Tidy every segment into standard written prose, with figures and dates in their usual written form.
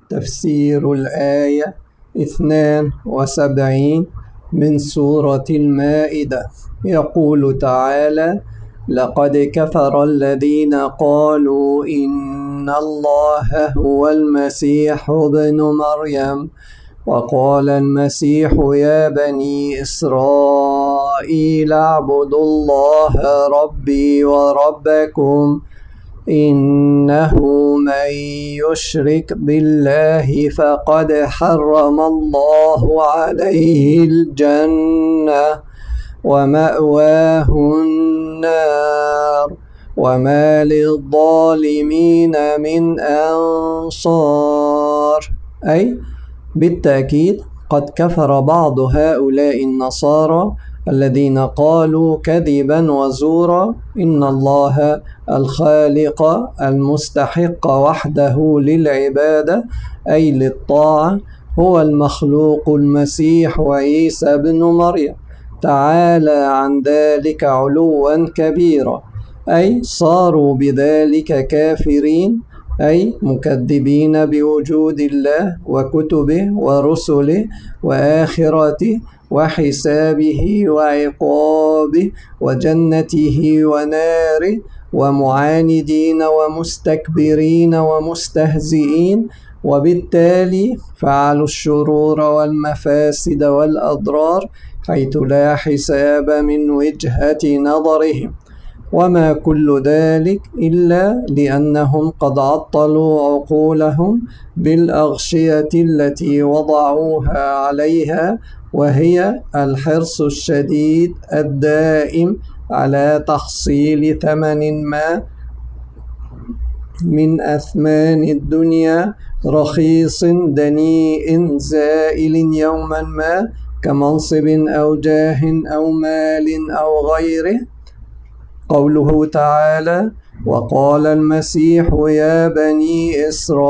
تفسير الآية 72 من سورة المائدة. يقول تعالى: لقد كفر الذين قالوا إن الله هو المسيح ابن مريم وقال المسيح يا بني إسرائيل اعبدوا الله ربي وربكم إنه من يشرك بالله فقد حرم الله عليه الجنة ومأواه النار وما للظالمين من أنصار. أي بالتأكيد قد كفر بعض هؤلاء النصارى الذين قالوا كذبا وزورا إن الله الخالق المستحق وحده للعبادة أي للطاعة هو المخلوق المسيح عيسى بن مريم تعالى عن ذلك علوا كبيرا، أي صاروا بذلك كافرين، أي مكذبين بوجود الله وكتبه ورسله وآخرته وحسابه وعقابه وجنته وناره، ومعاندين ومستكبرين ومستهزئين، وبالتالي فعلوا الشرور والمفاسد والأضرار حيث لا حساب من وجهة نظرهم. وما كل ذلك إلا لأنهم قد عطلوا عقولهم بالأغشية التي وضعوها عليها، وهي الحرص الشديد الدائم على تحصيل ثمن ما من أثمان الدنيا رخيص دنيء زائل يوما ما كمنصب أو جاه أو مال أو غيره. قوله تعالى: وقال المسيح يا بني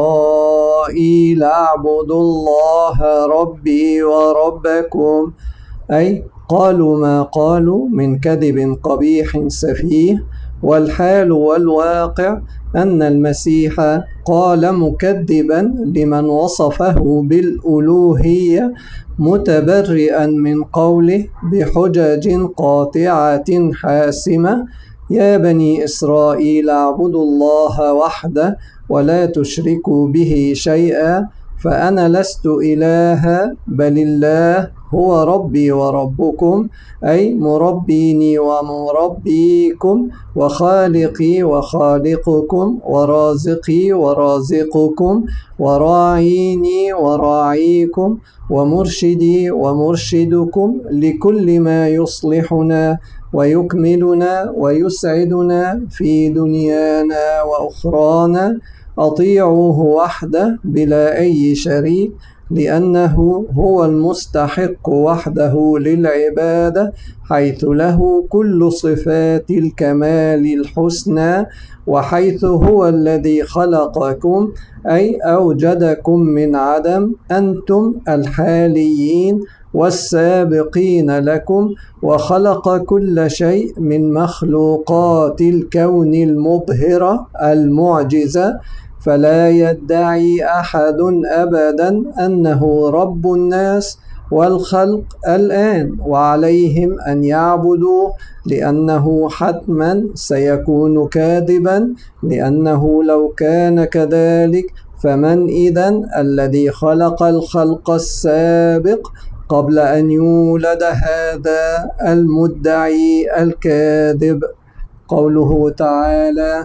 إسرائيل اعبدوا الله ربي وربكم، أي قالوا ما قالوا من كذب قبيح سفيه، والحال والواقع أن المسيح قال مكذبا لمن وصفه بالألوهية متبرئا من قوله بحجج قاطعة حاسمة: يا بني إسرائيل اعبدوا الله وحده ولا تشركوا به شيئا فأنا لست إلها بل الله هو ربي وربكم، أي مربيني ومربيكم وخالقي وخالقكم ورازقي ورازقكم وراعيني وراعيكم ومرشدي ومرشدكم لكل ما يصلحنا ويكملنا ويسعدنا في دنيانا وأخرانا. أطيعوه وحده بلا أي شريك لأنه هو المستحق وحده للعبادة حيث له كل صفات الكمال الحسنى، وحيث هو الذي خلقكم أي أوجدكم من عدم أنتم الحاليين والسابقين لكم، وخلق كل شيء من مخلوقات الكون المبهرة المعجزة. فلا يدعي أحد أبدا أنه رب الناس والخلق الآن وعليهم أن يعبدوه، لأنه حتما سيكون كاذبا، لأنه لو كان كذلك فمن إذن الذي خلق الخلق السابق قبل أن يولد هذا المدعي الكاذب. قوله تعالى: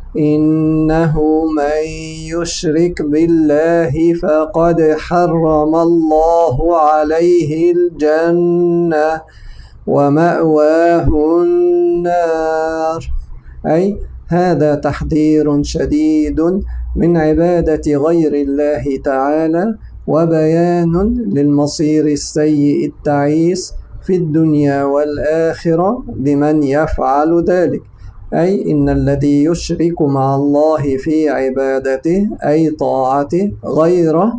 إنه من يشرك بالله فقد حرم الله عليه الجنة ومأواه النار، أي هذا تحذير شديد من عبادة غير الله تعالى وبيان للمصير السيء التعيس في الدنيا والآخرة لمن يفعل ذلك. أي إن الذي يشرك مع الله في عبادته أي طاعته غيره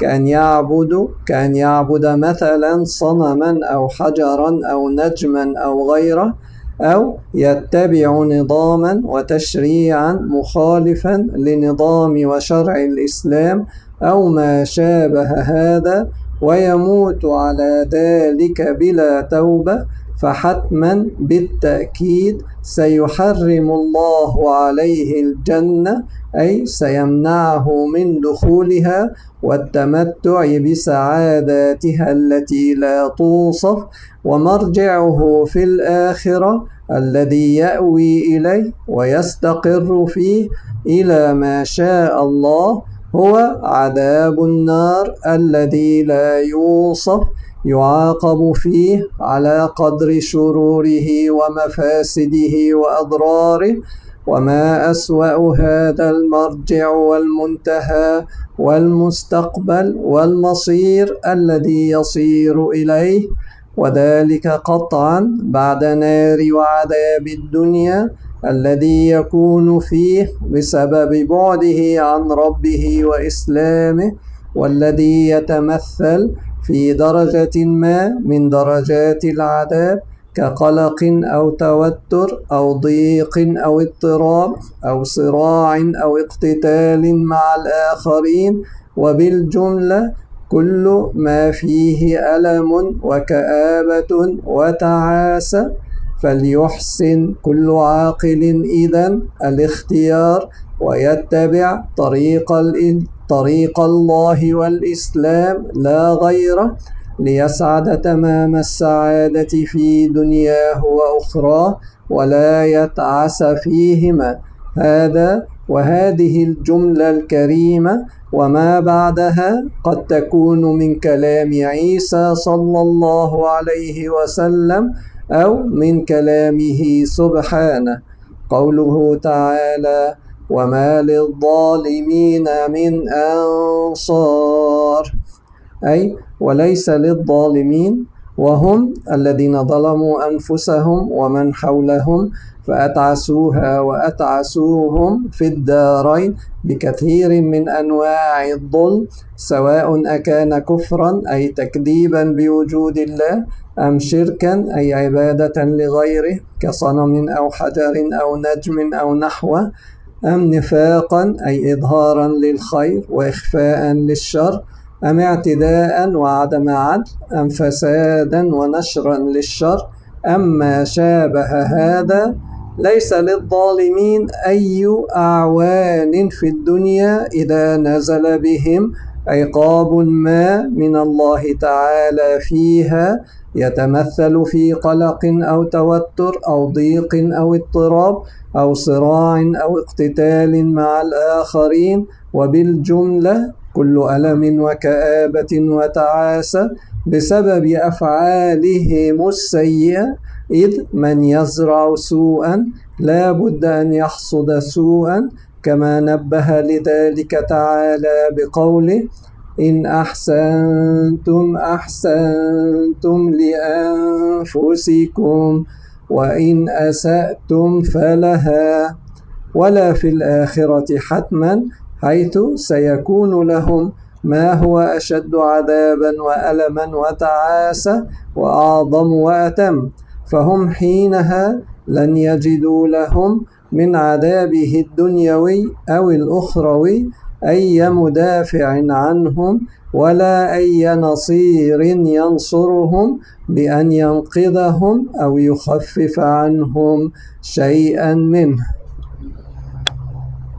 كأن يعبد مثلا صنما أو حجرا أو نجما أو غيره، أو يتبع نظاما وتشريعا مخالفا لنظام وشرع الإسلام أو ما شابه هذا ويموت على ذلك بلا توبة، فحتما بالتأكيد سيحرم الله عليه الجنة، أي سيمنعه من دخولها والتمتع بسعاداتها التي لا توصف. ومرجعه في الآخرة الذي يأوي إليه ويستقر فيه إلى ما شاء الله هو عذاب النار الذي لا يوصف، يعاقب فيه على قدر شروره ومفاسده وأضراره. وما أسوأ هذا المرجع والمنتهى والمستقبل والمصير الذي يصير إليه، وذلك قطعا بعد نار وعذاب الدنيا الذي يكون فيه بسبب بعده عن ربه وإسلامه، والذي يتمثل في درجة ما من درجات العذاب كقلق أو توتر أو ضيق أو اضطراب أو صراع أو اقتتال مع الآخرين، وبالجملة كل ما فيه ألم وكآبة وتعاسة. فليحسن كل عاقل إذن الاختيار ويتبع طريق الله والإسلام لا غيره، ليسعد تمام السعادة في دنياه وأخراه ولا يتعس فيهما. هذا وهذه الجملة الكريمة وما بعدها قد تكون من كلام عيسى صلى الله عليه وسلم أو من كلامه سبحانه. قوله تعالى: وما للظالمين من أنصار، أي وليس للظالمين وهم الذين ظلموا أنفسهم ومن حولهم فأتعسوها وأتعسوهم في الدارين بكثير من أنواع الظلم، سواء أكان كفرا أي تكذيبا بوجود الله، أم شركا أي عبادة لغيره كصنم أو حجر أو نجم أو نحوه، أم نفاقا أي إظهارا للخير وإخفاء للشر، أم اعتداء وعدم عدل، أم فسادا ونشرا للشر، أم ما شابه هذا. ليس للظالمين أي أعوان في الدنيا إذا نزل بهم عقاب ما من الله تعالى فيها يتمثل في قلق أو توتر أو ضيق أو اضطراب أو صراع أو اقتتال مع الآخرين، وبالجملة كل ألم وكآبة وتعاسة بسبب أفعالهم السيئة، إذ من يزرع سوءا لا بد أن يحصد سوءا، كما نبه لذلك تعالى بقوله: إن أحسنتم أحسنتم لأنفسكم وإن أسأتم فلها. ولا في الآخرة حتما، حيث سيكون لهم ما هو أشد عذابا وألما وتعاسة وأعظم وأتم، فهم حينها لن يجدوا لهم من عذابه الدنيوي أو الأخروي أي مدافع عنهم ولا أي نصير ينصرهم بأن ينقذهم أو يخفف عنهم شيئا منه.